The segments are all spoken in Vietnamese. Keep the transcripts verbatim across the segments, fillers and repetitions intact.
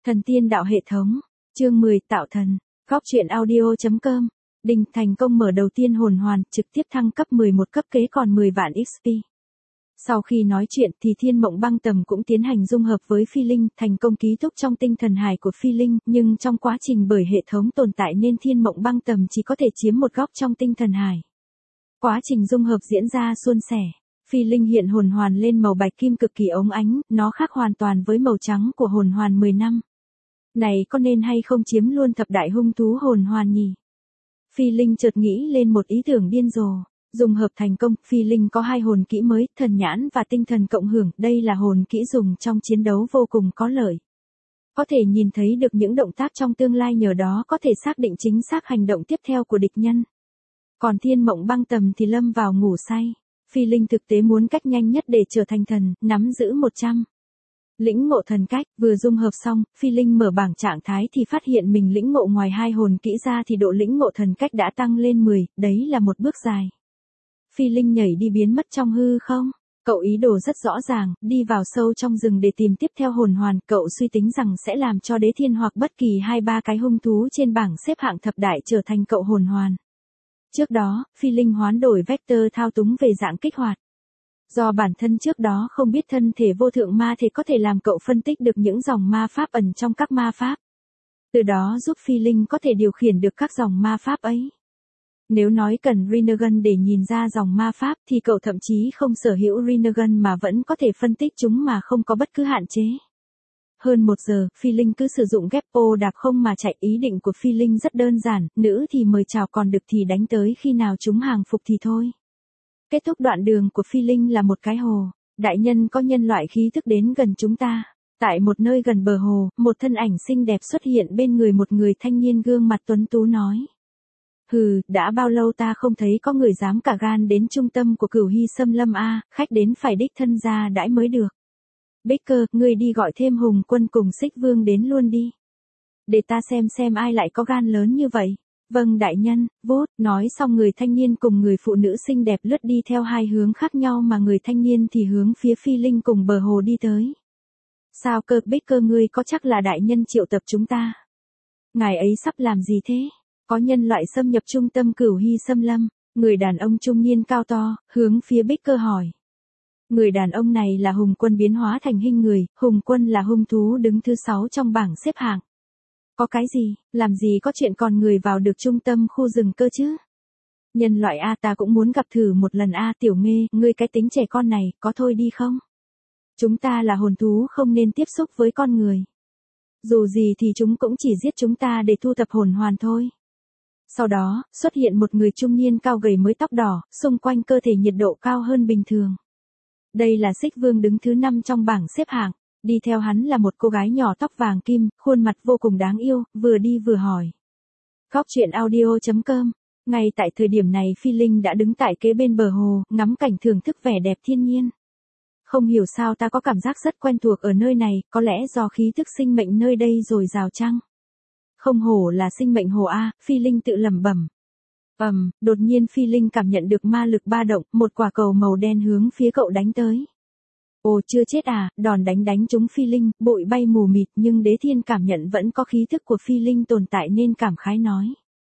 Thần tiên đạo hệ thống, chương mười tạo thần, góc truyện audio com. Đình thành công mở đầu tiên hồn hoàn, trực tiếp thăng cấp mười một cấp kế còn mười vạn ích pê. Sau khi nói chuyện thì Thiên Mộng Băng Tầm cũng tiến hành dung hợp với Phi Linh, thành công ký túc trong tinh thần hải của Phi Linh, nhưng trong quá trình bởi hệ thống tồn tại nên Thiên Mộng Băng Tầm chỉ có thể chiếm một góc trong tinh thần hải. Quá trình dung hợp diễn ra suôn sẻ. Phi Linh hiện hồn hoàn lên màu bạch kim cực kỳ óng ánh, nó khác hoàn toàn với màu trắng của hồn hoàn mười năm. Này có nên hay không chiếm luôn thập đại hung thú hồn hoàn nhỉ? Phi Linh chợt nghĩ lên một ý tưởng điên rồ. Dung hợp thành công, Phi Linh có hai hồn kỹ mới, thần nhãn và tinh thần cộng hưởng, đây là hồn kỹ dùng trong chiến đấu vô cùng có lợi. Có thể nhìn thấy được những động tác trong tương lai, nhờ đó có thể xác định chính xác hành động tiếp theo của địch nhân. Còn Thiên Mộng Băng Tầm thì lâm vào ngủ say. Phi Linh thực tế muốn cách nhanh nhất để trở thành thần, nắm giữ một trăm. Lĩnh ngộ thần cách, vừa dung hợp xong, Phi Linh mở bảng trạng thái thì phát hiện mình lĩnh ngộ ngoài hai hồn kỹ ra thì độ lĩnh ngộ thần cách đã tăng lên mười, đấy là một bước dài. Phi Linh nhảy đi biến mất trong hư không. Cậu ý đồ rất rõ ràng, đi vào sâu trong rừng để tìm tiếp theo hồn hoàn, cậu suy tính rằng sẽ làm cho Đế Thiên hoặc bất kỳ hai ba cái hung thú trên bảng xếp hạng thập đại trở thành cậu hồn hoàn. Trước đó, Phi Linh hoán đổi vector thao túng về dạng kích hoạt. Do bản thân trước đó không biết thân thể vô thượng ma thể có thể làm cậu phân tích được những dòng ma pháp ẩn trong các ma pháp. Từ đó giúp Phi Linh có thể điều khiển được các dòng ma pháp ấy. Nếu nói cần Rinnegan để nhìn ra dòng ma pháp thì cậu thậm chí không sở hữu Rinnegan mà vẫn có thể phân tích chúng mà không có bất cứ hạn chế. Hơn một giờ, Phi Linh cứ sử dụng Geppo đạp không mà chạy. Ý định của Phi Linh rất đơn giản, nữ thì mời chào còn đực thì đánh tới, khi nào chúng hàng phục thì thôi. Kết thúc đoạn đường của Phi Linh là một cái hồ. Đại nhân có nhân loại khí thức đến gần chúng ta. Tại một nơi gần bờ hồ, một thân ảnh xinh đẹp xuất hiện bên người một người thanh niên gương mặt tuấn tú nói. Hừ, đã bao lâu ta không thấy có người dám cả gan đến trung tâm của Cửu Hy Xâm Lâm a, khách đến phải đích thân ra đãi mới được. Baker, ngươi đi gọi thêm Hùng Quân cùng Xích Vương đến luôn đi. Để ta xem xem ai lại có gan lớn như vậy. Vâng đại nhân, vốt, nói xong người thanh niên cùng người phụ nữ xinh đẹp lướt đi theo hai hướng khác nhau mà người thanh niên thì hướng phía Phi Linh cùng bờ hồ đi tới. Sao cơ, Baker ngươi có chắc là đại nhân triệu tập chúng ta? Ngài ấy sắp làm gì thế? Có nhân loại xâm nhập trung tâm Cửu Hy Xâm Lâm, người đàn ông trung niên cao to, hướng phía Baker hỏi. Người đàn ông này là Hùng Quân biến hóa thành hình người, Hùng Quân là hung thú đứng thứ sáu trong bảng xếp hạng. Có cái gì, làm gì có chuyện còn người vào được trung tâm khu rừng cơ chứ? Nhân loại A ta cũng muốn gặp thử một lần A tiểu nghê, ngươi cái tính trẻ con này, có thôi đi không? Chúng ta là hồn thú không nên tiếp xúc với con người. Dù gì thì chúng cũng chỉ giết chúng ta để thu thập hồn hoàn thôi. Sau đó, xuất hiện một người trung niên cao gầy mới tóc đỏ, xung quanh cơ thể nhiệt độ cao hơn bình thường. Đây là Xích Vương đứng thứ năm trong bảng xếp hạng, đi theo hắn là một cô gái nhỏ tóc vàng kim, khuôn mặt vô cùng đáng yêu, vừa đi vừa hỏi. Góc truyện audio com. Ngay tại thời điểm này Phi Linh đã đứng tại kế bên bờ hồ, ngắm cảnh thưởng thức vẻ đẹp thiên nhiên. Không hiểu sao ta có cảm giác rất quen thuộc ở nơi này, có lẽ do khí thức sinh mệnh nơi đây dồi dào chăng? Không hổ là sinh mệnh hồ A, Phi Linh tự lẩm bẩm. Ầm, um, đột nhiên Phi Linh cảm nhận được ma lực ba động, một quả cầu màu đen hướng phía cậu đánh tới. Ồ chưa chết à, đòn đánh đánh trúng Phi Linh, bụi bay mù mịt nhưng Đế Thiên cảm nhận vẫn có khí thức của Phi Linh tồn tại nên cảm khái nói.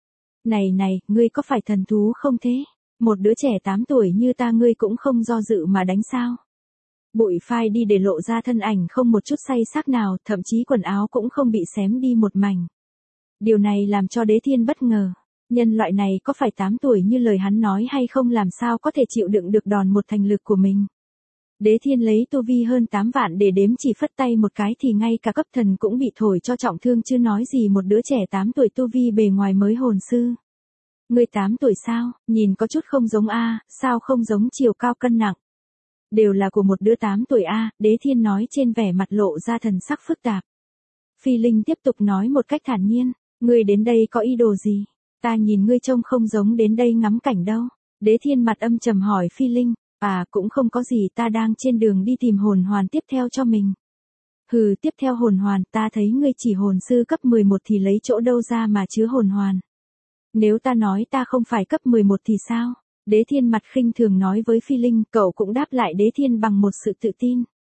Này này, ngươi có phải thần thú không thế? Một đứa trẻ tám tuổi như ta ngươi cũng không do dự mà đánh sao? Bụi phai đi để lộ ra thân ảnh không một chút say sắc nào, thậm chí quần áo cũng không bị xém đi một mảnh. Điều này làm cho Đế Thiên bất ngờ. Nhân loại này có phải tám tuổi như lời hắn nói hay không, làm sao có thể chịu đựng được đòn một thành lực của mình. Đế Thiên lấy tu vi hơn tám vạn để đếm, chỉ phất tay một cái thì ngay cả cấp thần cũng bị thổi cho trọng thương, chứ nói gì một đứa trẻ tám tuổi tu vi bề ngoài mới hồn sư. Ngươi tám tuổi sao, nhìn có chút không giống a, sao không giống chiều cao cân nặng. Đều là của một đứa tám tuổi a, Đế Thiên nói trên vẻ mặt lộ ra thần sắc phức tạp. Phi Linh tiếp tục nói một cách thản nhiên, ngươi đến đây có ý đồ gì? Ta nhìn ngươi trông không giống đến đây ngắm cảnh đâu. Đế Thiên mặt âm trầm hỏi Phi Linh, à cũng không có gì, ta đang trên đường đi tìm hồn hoàn tiếp theo cho mình. Hừ, tiếp theo hồn hoàn, ta thấy ngươi chỉ hồn sư cấp mười một thì lấy chỗ đâu ra mà chứa hồn hoàn. Nếu ta nói ta không phải cấp mười một thì sao? Đế Thiên mặt khinh thường nói với Phi Linh, cậu cũng đáp lại Đế Thiên bằng một sự tự tin.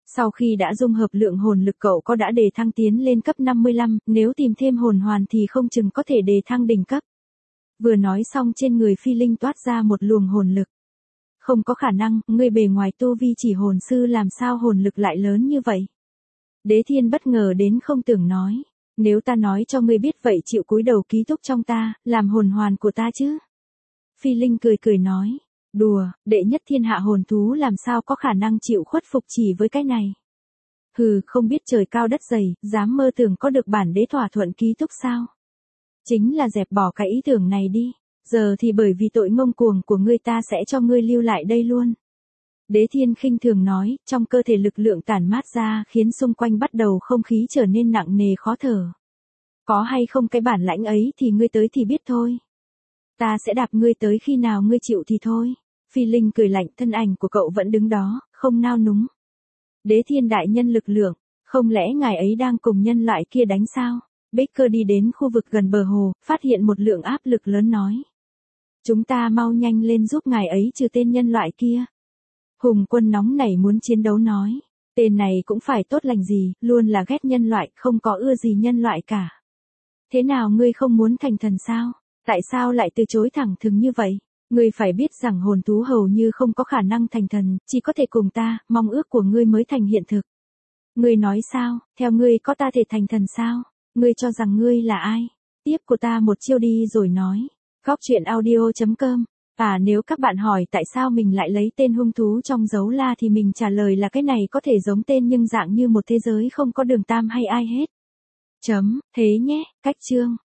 Sau khi đã dung hợp lượng hồn lực cậu có đã đề thăng tiến lên cấp năm mươi lăm, nếu tìm thêm hồn hoàn thì không chừng có thể đề thăng đỉnh cấp. Vừa nói xong trên người Phi Linh toát ra một luồng hồn lực. Không có khả năng, ngươi bề ngoài tu vi chỉ hồn sư làm sao hồn lực lại lớn như vậy. Đế Thiên bất ngờ đến không tưởng nói. Nếu ta nói cho ngươi biết vậy chịu cúi đầu ký túc trong ta, làm hồn hoàn của ta chứ. Phi Linh cười cười nói. Đùa, đệ nhất thiên hạ hồn thú làm sao có khả năng chịu khuất phục chỉ với cái này. Hừ, không biết trời cao đất dày, dám mơ tưởng có được bản đế thỏa thuận ký túc sao. Chính là dẹp bỏ cái ý tưởng này đi. Giờ thì bởi vì tội ngông cuồng của ngươi ta sẽ cho ngươi lưu lại đây luôn. Đế Thiên khinh thường nói, trong cơ thể lực lượng tản mát ra khiến xung quanh bắt đầu không khí trở nên nặng nề khó thở. Có hay không cái bản lãnh ấy thì ngươi tới thì biết thôi. Ta sẽ đạp ngươi tới khi nào ngươi chịu thì thôi. Phi Linh cười lạnh, thân ảnh của cậu vẫn đứng đó, không nao núng. Đế Thiên đại nhân lực lượng, không lẽ ngài ấy đang cùng nhân loại kia đánh sao? Baker đi đến khu vực gần bờ hồ, phát hiện một lượng áp lực lớn nói. Chúng ta mau nhanh lên giúp ngài ấy trừ tên nhân loại kia. Hùng Quân nóng nảy muốn chiến đấu nói. Tên này cũng phải tốt lành gì, luôn là ghét nhân loại, không có ưa gì nhân loại cả. Thế nào ngươi không muốn thành thần sao? Tại sao lại từ chối thẳng thừng như vậy? Ngươi phải biết rằng hồn thú hầu như không có khả năng thành thần, chỉ có thể cùng ta, mong ước của ngươi mới thành hiện thực. Ngươi nói sao, theo ngươi có ta thể thành thần sao? Ngươi cho rằng ngươi là ai? Tiếp của ta một chiêu đi rồi nói. Góc truyện audio chấm com. À nếu các bạn hỏi tại sao mình lại lấy tên hung thú trong dấu la thì mình trả lời là cái này có thể giống tên nhưng dạng như một thế giới không có đường tam hay ai hết. Chấm, thế nhé, cách chương.